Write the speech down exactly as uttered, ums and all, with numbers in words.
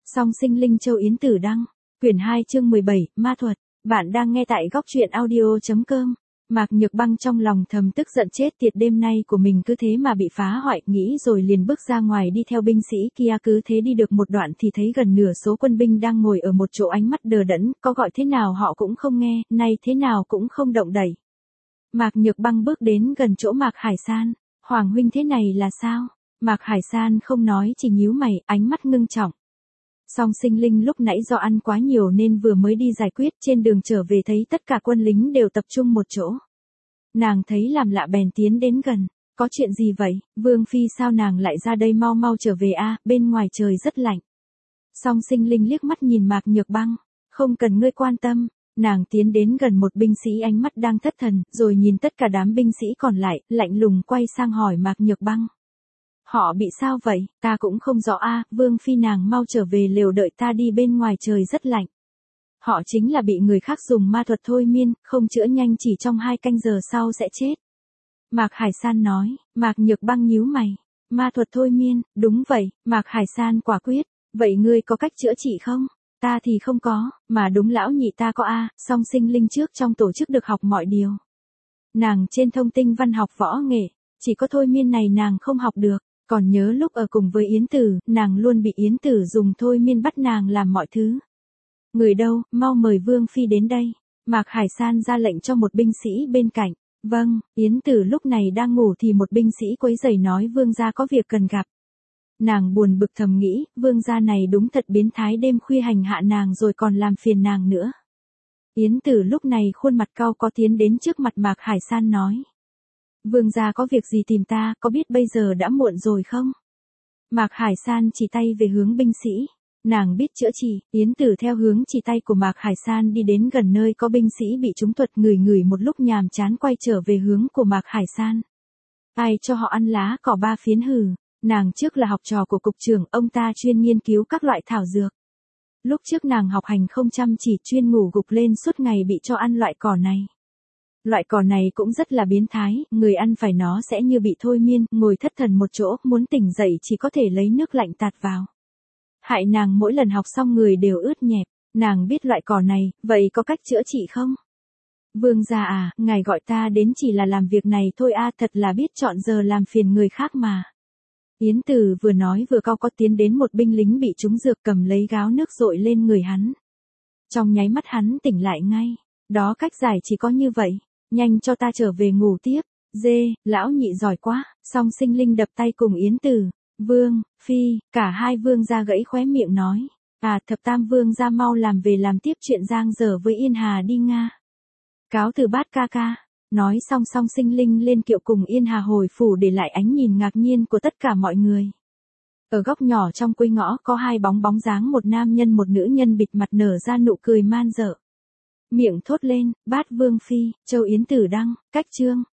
Song sinh linh Châu Yến Tử Đăng, quyển hai chương mười bảy, Ma thuật. Bạn đang nghe tại góc truyện audio chấm com. Mạc Nhược Băng trong lòng thầm tức giận chết tiệt, đêm nay của mình cứ thế mà bị phá hoại, nghĩ rồi liền bước ra ngoài đi theo binh sĩ kia. Cứ thế đi được một đoạn thì thấy gần nửa số quân binh đang ngồi ở một chỗ, ánh mắt đờ đẫn, có gọi thế nào họ cũng không nghe, nay thế nào cũng không động đậy. Mạc Nhược Băng bước đến gần chỗ Mạc Hải San. Hoàng huynh, thế này là sao? Mạc Hải San không nói, chỉ nhíu mày, ánh mắt ngưng trọng. Song sinh linh lúc nãy do ăn quá nhiều nên vừa mới đi giải quyết, trên đường trở về thấy tất cả quân lính đều tập trung một chỗ. Nàng thấy làm lạ bèn tiến đến gần. Có chuyện gì vậy? Vương phi sao nàng lại ra đây, mau mau trở về a, bên ngoài trời rất lạnh. Song sinh linh liếc mắt nhìn Mạc Nhược Băng. Không cần ngươi quan tâm. Nàng tiến đến gần một binh sĩ, ánh mắt đang thất thần, rồi nhìn tất cả đám binh sĩ còn lại, lạnh lùng quay sang hỏi Mạc Nhược Băng. Họ bị sao vậy? Ta cũng không rõ a, Vương phi nàng mau trở về lều đợi ta đi, bên ngoài trời rất lạnh. Họ chính là bị người khác dùng ma thuật thôi miên, không chữa nhanh chỉ trong hai canh giờ sau sẽ chết. Mạc Hải San nói. Mạc Nhược Băng nhíu mày. Ma thuật thôi miên? Đúng vậy, Mạc Hải San quả quyết. Vậy ngươi có cách chữa trị không? Ta thì không có, mà đúng lão nhị ta có a, song sinh linh trước trong tổ chức được học mọi điều. Nàng trên thông tinh văn học võ nghệ, chỉ có thôi miên này nàng không học được. Còn nhớ lúc ở cùng với Yến Tử, nàng luôn bị Yến Tử dùng thôi miên bắt nàng làm mọi thứ. Người đâu, mau mời Vương phi đến đây. Mạc Hải San ra lệnh cho một binh sĩ bên cạnh. Vâng, Yến Tử lúc này đang ngủ thì một binh sĩ quấy rầy nói vương gia có việc cần gặp. Nàng buồn bực thầm nghĩ, vương gia này đúng thật biến thái, đêm khuya hành hạ nàng rồi còn làm phiền nàng nữa. Yến Tử lúc này khuôn mặt cau có tiến đến trước mặt Mạc Hải San nói. Vương gia có việc gì tìm ta, có biết bây giờ đã muộn rồi không? Mạc Hải San chỉ tay về hướng binh sĩ. Nàng biết chữa trị. Yến Tử theo hướng chỉ tay của Mạc Hải San đi đến gần nơi có binh sĩ bị trúng thuật, ngửi ngửi một lúc nhàm chán quay trở về hướng của Mạc Hải San. Ai cho họ ăn lá cỏ ba phiến hừ. Nàng trước là học trò của cục trưởng, ông ta chuyên nghiên cứu các loại thảo dược. Lúc trước nàng học hành không chăm chỉ, chuyên ngủ gục lên suốt ngày bị cho ăn loại cỏ này. Loại cỏ này cũng rất là biến thái, người ăn phải nó sẽ như bị thôi miên, ngồi thất thần một chỗ, muốn tỉnh dậy chỉ có thể lấy nước lạnh tạt vào. Hại nàng mỗi lần học xong người đều ướt nhẹp, nàng biết loại cỏ này, vậy có cách chữa trị không? Vương gia à, ngài gọi ta đến chỉ là làm việc này thôi a, thật là biết chọn giờ làm phiền người khác mà. Yến Tử vừa nói vừa cau có tiến đến một binh lính bị trúng dược, cầm lấy gáo nước dội lên người hắn. Trong nháy mắt hắn tỉnh lại ngay. Đó, cách giải chỉ có như vậy. Nhanh cho ta trở về ngủ tiếp. Dê, lão nhị giỏi quá. Song sinh linh đập tay cùng Yến Tử. Vương, phi, cả hai vương gia gãy khóe miệng nói. À, thập tam vương gia mau làm về làm tiếp chuyện giang dở với Yên Hà đi Nga. Cáo từ bát ca ca. Nói xong song sinh linh lên kiệu cùng Yên Hà hồi phủ, để lại ánh nhìn ngạc nhiên của tất cả mọi người. Ở góc nhỏ trong quê ngõ có hai bóng bóng dáng, một nam nhân một nữ nhân, bịt mặt nở ra nụ cười man dợ. Miệng thốt lên, bát vương phi, Châu Yến Tử Đăng, cách chương.